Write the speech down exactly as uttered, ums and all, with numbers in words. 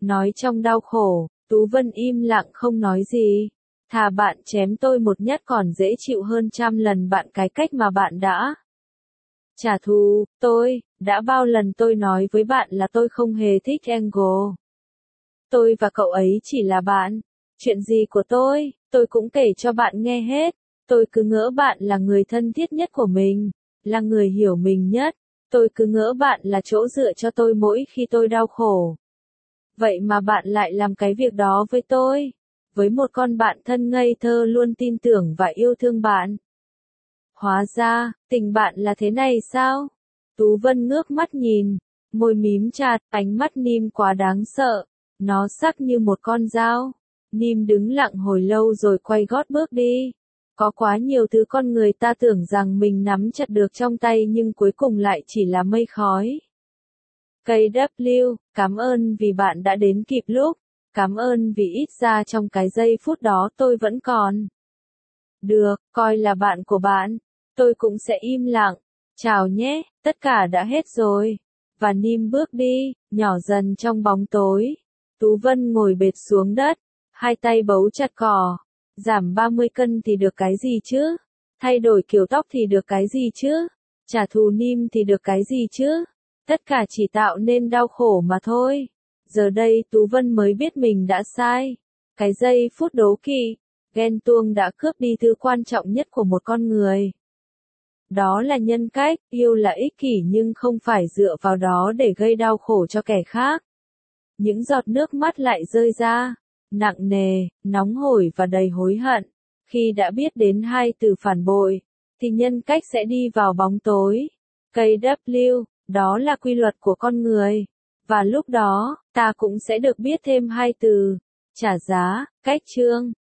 Nói trong đau khổ, Tú Vân im lặng không nói gì. Thà bạn chém tôi một nhát còn dễ chịu hơn trăm lần bạn cái cách mà bạn đã trả thù tôi. Đã bao lần tôi nói với bạn là tôi không hề thích Angle. Tôi và cậu ấy chỉ là bạn. Chuyện gì của tôi, tôi cũng kể cho bạn nghe hết. Tôi cứ ngỡ bạn là người thân thiết nhất của mình, là người hiểu mình nhất. Tôi cứ ngỡ bạn là chỗ dựa cho tôi mỗi khi tôi đau khổ. Vậy mà bạn lại làm cái việc đó với tôi. Với một con bạn thân ngây thơ luôn tin tưởng và yêu thương bạn. Hóa ra, tình bạn là thế này sao? Tú Vân ngước mắt nhìn, môi mím chặt, ánh mắt Nim quá đáng sợ. Nó sắc như một con dao. Nim đứng lặng hồi lâu rồi quay gót bước đi. Có quá nhiều thứ con người ta tưởng rằng mình nắm chặt được trong tay nhưng cuối cùng lại chỉ là mây khói. ca vê, cảm ơn vì bạn đã đến kịp lúc. Cảm ơn vì ít ra trong cái giây phút đó tôi vẫn còn. Được, coi là bạn của bạn. Tôi cũng sẽ im lặng. Chào nhé, tất cả đã hết rồi. Và Nim bước đi, nhỏ dần trong bóng tối. Tú Vân ngồi bệt xuống đất, hai tay bấu chặt cỏ. Giảm ba mươi cân thì được cái gì chứ? Thay đổi kiểu tóc thì được cái gì chứ? Trả thù Nim thì được cái gì chứ? Tất cả chỉ tạo nên đau khổ mà thôi. Giờ đây Tú Vân mới biết mình đã sai. Cái giây phút đố kỵ, ghen tuông đã cướp đi thứ quan trọng nhất của một con người. Đó là nhân cách, yêu là ích kỷ nhưng không phải dựa vào đó để gây đau khổ cho kẻ khác. Những giọt nước mắt lại rơi ra, nặng nề, nóng hổi và đầy hối hận. Khi đã biết đến hai từ phản bội, thì nhân cách sẽ đi vào bóng tối. ca vê, đó là quy luật của con người. Và lúc đó, ta cũng sẽ được biết thêm hai từ, trả giá, cách chương.